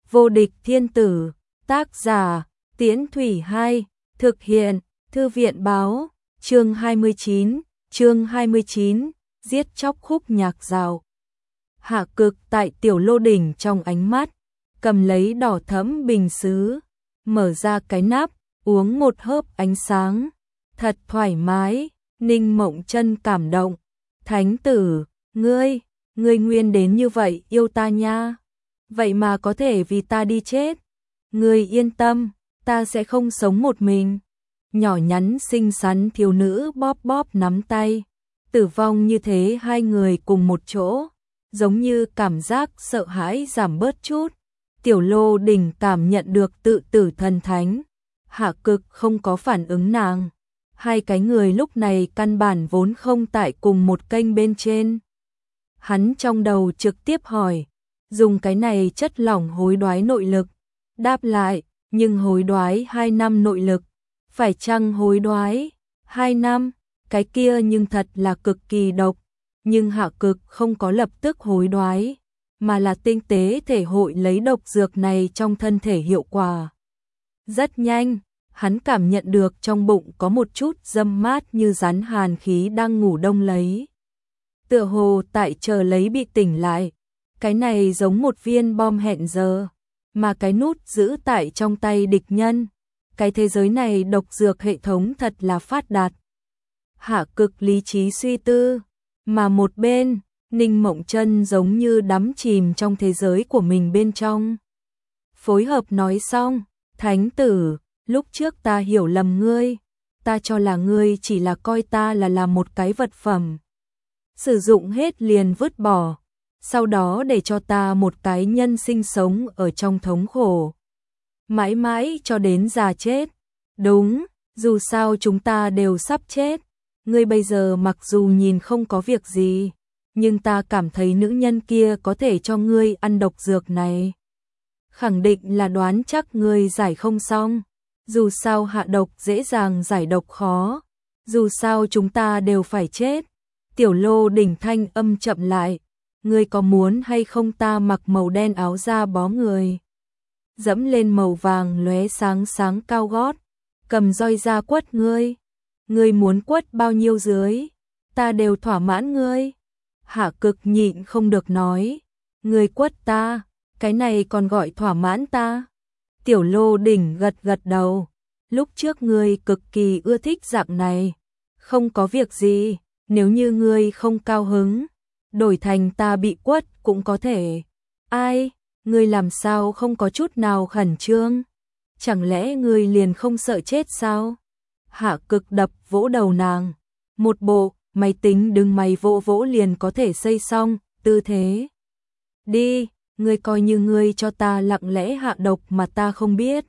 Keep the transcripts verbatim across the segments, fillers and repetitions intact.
Vô địch thiên tử, tác giả, Tiễn Thủy Hai, thực hiện, Thư viện báo, chương hai mươi chín, chương hai mươi chín, giết chóc khúc nhạc dạo. Hạ Cực tại Tiểu Lô đỉnh trong ánh mắt, cầm lấy đỏ thẫm bình sứ, mở ra cái nắp, uống một hớp ánh sáng, thật thoải mái. Ninh Mộng Chân cảm động, thánh tử, ngươi, ngươi nguyên đến như vậy yêu ta nha, vậy mà có thể vì ta đi chết. Ngươi yên tâm, ta sẽ không sống một mình. Nhỏ nhắn xinh xắn thiếu nữ bóp bóp nắm tay, tử vong như thế hai người cùng một chỗ, giống như cảm giác sợ hãi giảm bớt chút. Tiểu Lô đỉnh cảm nhận được tự tử thần thánh, Hạ Cực không có phản ứng nàng. Hai cái người lúc này căn bản vốn không tại cùng một kênh bên trên. Hắn trong đầu trực tiếp hỏi, dùng cái này chất lỏng hối đoái nội lực. Đáp lại, nhưng hối đoái hai năm nội lực, phải chăng hối đoái hai năm, cái kia nhưng thật là cực kỳ độc. Nhưng Hạ Cực không có lập tức hối đoái, mà là tinh tế thể hội lấy độc dược này trong thân thể hiệu quả. Rất nhanh, hắn cảm nhận được trong bụng có một chút dâm mát như rắn hàn khí đang ngủ đông lấy. Tựa hồ tại chờ lấy bị tỉnh lại, cái này giống một viên bom hẹn giờ, mà cái nút giữ tại trong tay địch nhân. Cái thế giới này độc dược hệ thống thật là phát đạt. Hạ Cực lý trí suy tư, mà một bên, Ninh Mộng Chân giống như đắm chìm trong thế giới của mình bên trong. Phối hợp nói xong, thánh tử, lúc trước ta hiểu lầm ngươi, ta cho là ngươi chỉ là coi ta là là một cái vật phẩm, sử dụng hết liền vứt bỏ, sau đó để cho ta một cái nhân sinh sống ở trong thống khổ, mãi mãi cho đến già chết. Đúng, dù sao chúng ta đều sắp chết, ngươi bây giờ mặc dù nhìn không có việc gì, nhưng ta cảm thấy nữ nhân kia có thể cho ngươi ăn độc dược này. Khẳng định là đoán chắc ngươi giải không xong. Dù sao hạ độc dễ dàng giải độc khó, dù sao chúng ta đều phải chết. Tiểu Lô đỉnh thanh âm chậm lại, ngươi có muốn hay không ta mặc màu đen áo da bó người, dẫm lên màu vàng lóe sáng sáng cao gót, cầm roi ra quất ngươi. Ngươi muốn quất bao nhiêu dưới, ta đều thỏa mãn ngươi. Hạ Cực nhịn không được nói, ngươi quất ta, cái này còn gọi thỏa mãn ta. Tiểu Lô đỉnh gật gật đầu, lúc trước ngươi cực kỳ ưa thích dạng này, không có việc gì, nếu như ngươi không cao hứng, đổi thành ta bị quất cũng có thể. Ai, ngươi làm sao không có chút nào khẩn trương, chẳng lẽ ngươi liền không sợ chết sao? Hạ Cực đập vỗ đầu nàng, một bộ máy tính đừng mày vỗ vỗ liền có thể xây xong tư thế. Đi, ngươi coi như ngươi cho ta lặng lẽ hạ độc mà ta không biết.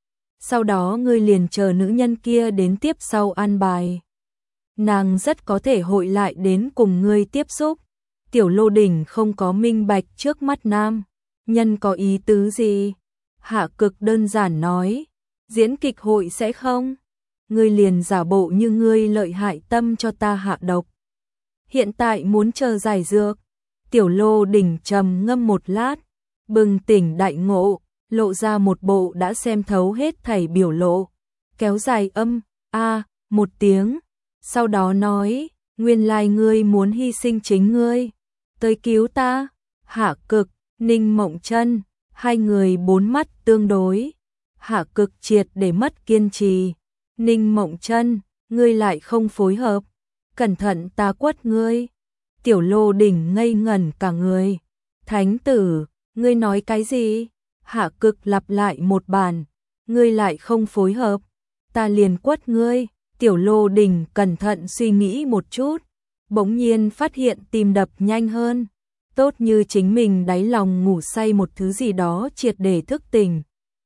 Sau đó ngươi liền chờ nữ nhân kia đến tiếp sau an bài. Nàng rất có thể hội lại đến cùng ngươi tiếp xúc. Tiểu Lô đỉnh không có minh bạch trước mắt nam nhân có ý tứ gì. Hạ Cực đơn giản nói, diễn kịch hội sẽ không? Ngươi liền giả bộ như ngươi lợi hại tâm cho ta hạ độc. Hiện tại muốn chờ giải dược. Tiểu Lô đỉnh trầm ngâm một lát, bừng tỉnh đại ngộ, lộ ra một bộ đã xem thấu hết thảy biểu lộ, kéo dài âm a một tiếng, sau đó nói, nguyên lai ngươi muốn hy sinh chính ngươi tới cứu ta. Hạ Cực, Ninh Mộng Chân, hai người bốn mắt tương đối. Hạ Cực triệt để mất kiên trì. Ninh Mộng Chân, ngươi lại không phối hợp, cẩn thận ta quất ngươi. Tiểu Lô đỉnh ngây ngẩn cả người. Thánh tử, ngươi nói cái gì? Hạ Cực lặp lại một bản, ngươi lại không phối hợp, ta liền quất ngươi. Tiểu Lô đỉnh cẩn thận suy nghĩ một chút, bỗng nhiên phát hiện tim đập nhanh hơn, tốt như chính mình đáy lòng ngủ say một thứ gì đó triệt để thức tỉnh.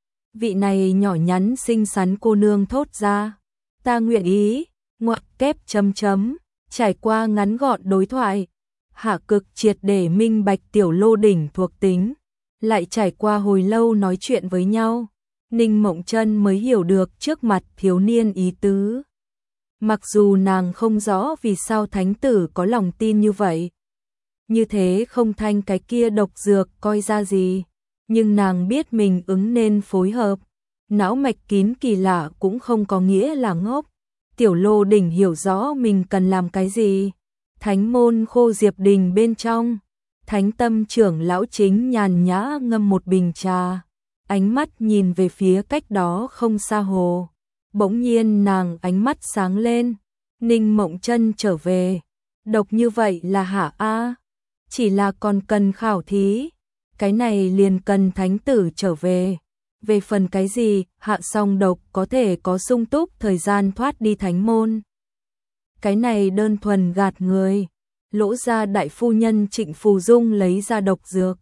Vị này nhỏ nhắn xinh xắn cô nương thốt ra, ta nguyện ý, ngoặc kép chấm chấm. Trải qua ngắn gọn đối thoại, Hạ Cực triệt để minh bạch Tiểu Lô đỉnh thuộc tính, lại trải qua hồi lâu nói chuyện với nhau, Ninh Mộng Chân mới hiểu được trước mặt thiếu niên ý tứ. Mặc dù nàng không rõ vì sao thánh tử có lòng tin như vậy, như thế không thanh cái kia độc dược coi ra gì, nhưng nàng biết mình ứng nên phối hợp. Não mạch kín kỳ lạ cũng không có nghĩa là ngốc. Tiểu Lô Đỉnh hiểu rõ mình cần làm cái gì. Thánh môn Khô Diệp Đình bên trong, Thánh Tâm trưởng lão chính nhàn nhã ngâm một bình trà, ánh mắt nhìn về phía cách đó không xa hồ. Bỗng nhiên nàng ánh mắt sáng lên, Ninh Mộng Chân trở về. Độc như vậy là hạ a, chỉ là còn cần khảo thí, cái này liền cần thánh tử trở về. Về phần cái gì, hạ xong độc có thể có sung túc thời gian thoát đi thánh môn. Cái này đơn thuần gạt người. Lỗ gia đại phu nhân Trịnh Phù Dung lấy ra độc dược.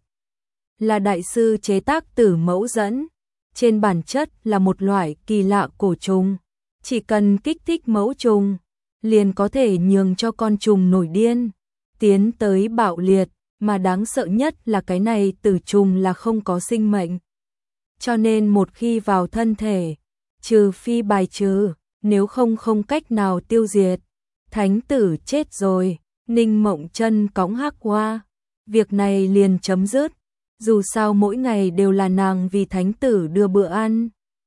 Là đại sư chế tác tử mẫu dẫn. Trên bản chất là một loại kỳ lạ cổ trùng. Chỉ cần kích thích mẫu trùng, liền có thể nhường cho con trùng nổi điên, tiến tới bạo liệt, mà đáng sợ nhất là cái này tử trùng là không có sinh mệnh. Cho nên một khi vào thân thể, trừ phi bài trừ, nếu không không cách nào tiêu diệt. Thánh tử chết rồi, Ninh Mộng Chân cõng hắc qua. Việc này liền chấm dứt, dù sao mỗi ngày đều là nàng vì thánh tử đưa bữa ăn.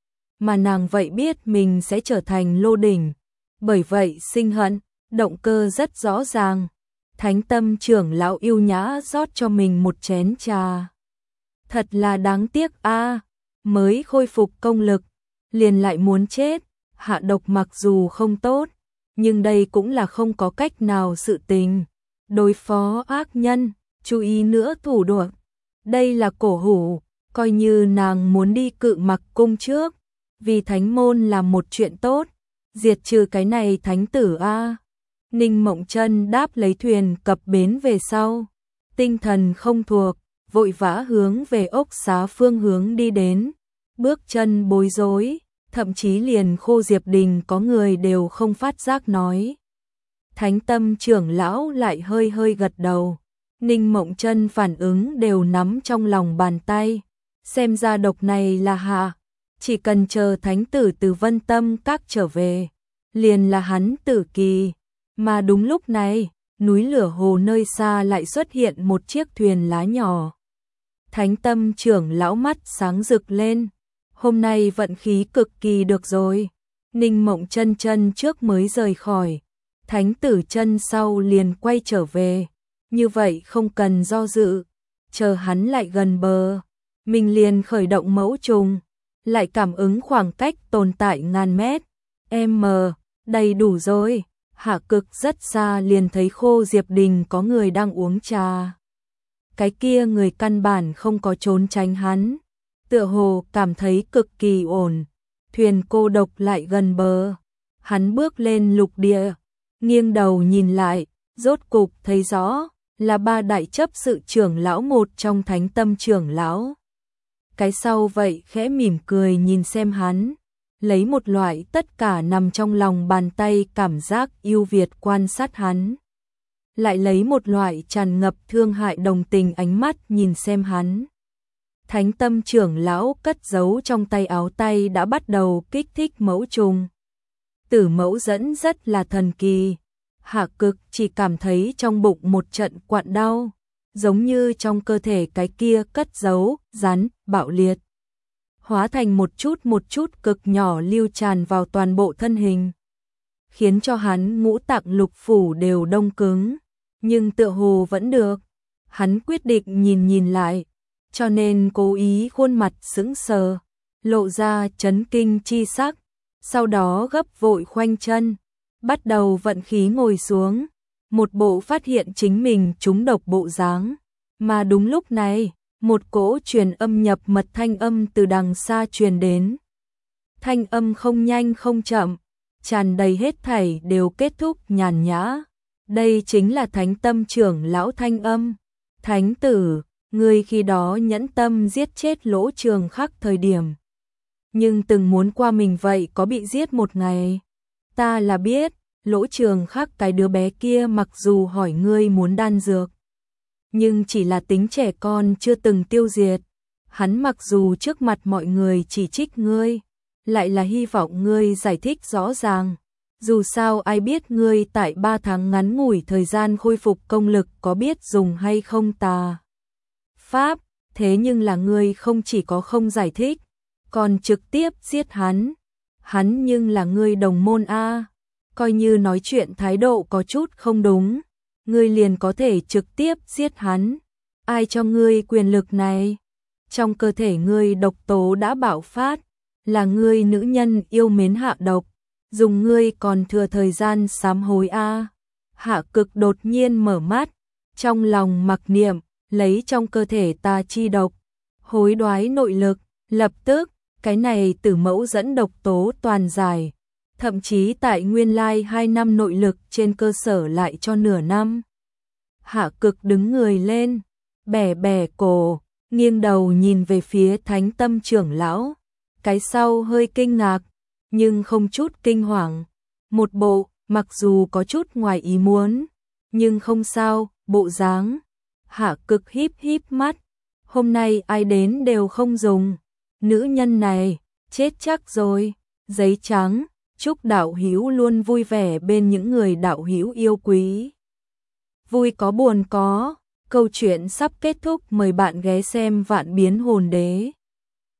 Mà nàng vậy biết mình sẽ trở thành Lô Đỉnh, bởi vậy sinh hận, động cơ rất rõ ràng. Thánh Tâm trưởng lão yêu nhã rót cho mình một chén trà. Thật là đáng tiếc a, mới khôi phục công lực, liền lại muốn chết. Hạ độc mặc dù không tốt, nhưng đây cũng là không có cách nào sự tình. Đối phó ác nhân, chú ý nữa thủ đoạn. Đây là cổ hủ, coi như nàng muốn đi Cự Mặc cung trước, vì thánh môn là một chuyện tốt, diệt trừ cái này thánh tử a. Ninh Mộng Chân đáp lấy thuyền cập bến về sau, tinh thần không thuộc, vội vã hướng về ốc xá phương hướng đi đến, bước chân bối rối, thậm chí liền Khô Diệp Đình có người đều không phát giác nói. Thánh Tâm trưởng lão lại hơi hơi gật đầu, Ninh Mộng Chân phản ứng đều nắm trong lòng bàn tay, xem ra độc này là hạ, chỉ cần chờ thánh tử từ Vân Tâm các trở về, liền là hắn tử kỳ. Mà đúng lúc này, núi lửa hồ nơi xa lại xuất hiện một chiếc thuyền lá nhỏ. Thánh Tâm trưởng lão mắt sáng rực lên, hôm nay vận khí cực kỳ được rồi. Ninh Mộng Chân chân trước mới rời khỏi, thánh tử chân sau liền quay trở về, như vậy không cần do dự, chờ hắn lại gần bờ, mình liền khởi động mẫu trùng, lại cảm ứng khoảng cách tồn tại ngàn mét, m, đầy đủ rồi. Hạ Cực rất xa liền thấy Khô Diệp Đình có người đang uống trà. Cái kia người căn bản không có trốn tránh hắn, tựa hồ cảm thấy cực kỳ ổn. Thuyền cô độc lại gần bờ, hắn bước lên lục địa, nghiêng đầu nhìn lại, rốt cục thấy rõ là ba đại chấp sự trưởng lão một trong Thánh Tâm trưởng lão. Cái sau vậy khẽ mỉm cười nhìn xem hắn, lấy một loại tất cả nằm trong lòng bàn tay cảm giác yêu Việt quan sát hắn. Lại lấy một loại tràn ngập thương hại đồng tình ánh mắt nhìn xem hắn. Thánh Tâm trưởng lão cất giấu trong tay áo tay đã bắt đầu kích thích mẫu trùng. Tử mẫu dẫn rất là thần kỳ. Hạ Cực chỉ cảm thấy trong bụng một trận quặn đau, giống như trong cơ thể cái kia cất giấu, rắn, bạo liệt. Hóa thành một chút một chút cực nhỏ lưu tràn vào toàn bộ thân hình, khiến cho hắn ngũ tạng lục phủ đều đông cứng, nhưng tựa hồ vẫn được. Hắn quyết định nhìn nhìn lại, cho nên cố ý khuôn mặt sững sờ, lộ ra chấn kinh chi sắc, sau đó gấp vội khoanh chân, bắt đầu vận khí ngồi xuống, một bộ phát hiện chính mình trúng độc bộ dáng. Mà đúng lúc này, một cỗ truyền âm nhập mật thanh âm từ đằng xa truyền đến. Thanh âm không nhanh không chậm, tràn đầy hết thảy đều kết thúc nhàn nhã. Đây chính là Thánh Tâm trưởng lão thanh âm. Thánh tử, ngươi khi đó nhẫn tâm giết chết Lỗ Trường Khắc thời điểm, nhưng từng muốn qua mình vậy có bị giết một ngày. Ta là biết, Lỗ Trường Khắc cái đứa bé kia mặc dù hỏi ngươi muốn đan dược, nhưng chỉ là tính trẻ con chưa từng tiêu diệt. Hắn mặc dù trước mặt mọi người chỉ trích ngươi, lại là hy vọng ngươi giải thích rõ ràng. Dù sao ai biết ngươi tại ba tháng ngắn ngủi thời gian khôi phục công lực có biết dùng hay không tà pháp, thế nhưng là ngươi không chỉ có không giải thích, còn trực tiếp giết hắn. Hắn nhưng là ngươi đồng môn a, coi như nói chuyện thái độ có chút không đúng, ngươi liền có thể trực tiếp giết hắn. Ai cho ngươi quyền lực này? Trong cơ thể ngươi độc tố đã bạo phát, là ngươi nữ nhân yêu mến hạ độc, dùng ngươi còn thừa thời gian sám hối a. Hạ Cực đột nhiên mở mắt, trong lòng mặc niệm, lấy trong cơ thể ta chi độc, hối đoái nội lực, lập tức, cái này tử mẫu dẫn độc tố toàn giải, thậm chí tại nguyên lai hai năm nội lực trên cơ sở lại cho nửa năm. Hạ Cực đứng người lên, bẻ bẻ cổ, nghiêng đầu nhìn về phía Thánh Tâm trưởng lão, cái sau hơi kinh ngạc, nhưng không chút kinh hoàng. Một bộ, mặc dù có chút ngoài ý muốn, nhưng không sao, bộ dáng. Hạ Cực híp híp mắt, hôm nay ai đến đều không dùng. Nữ nhân này, chết chắc rồi. Giấy trắng, chúc đạo hữu luôn vui vẻ bên những người đạo hữu yêu quý. Vui có buồn có, câu chuyện sắp kết thúc, mời bạn ghé xem Vạn Biến Hồn Đế.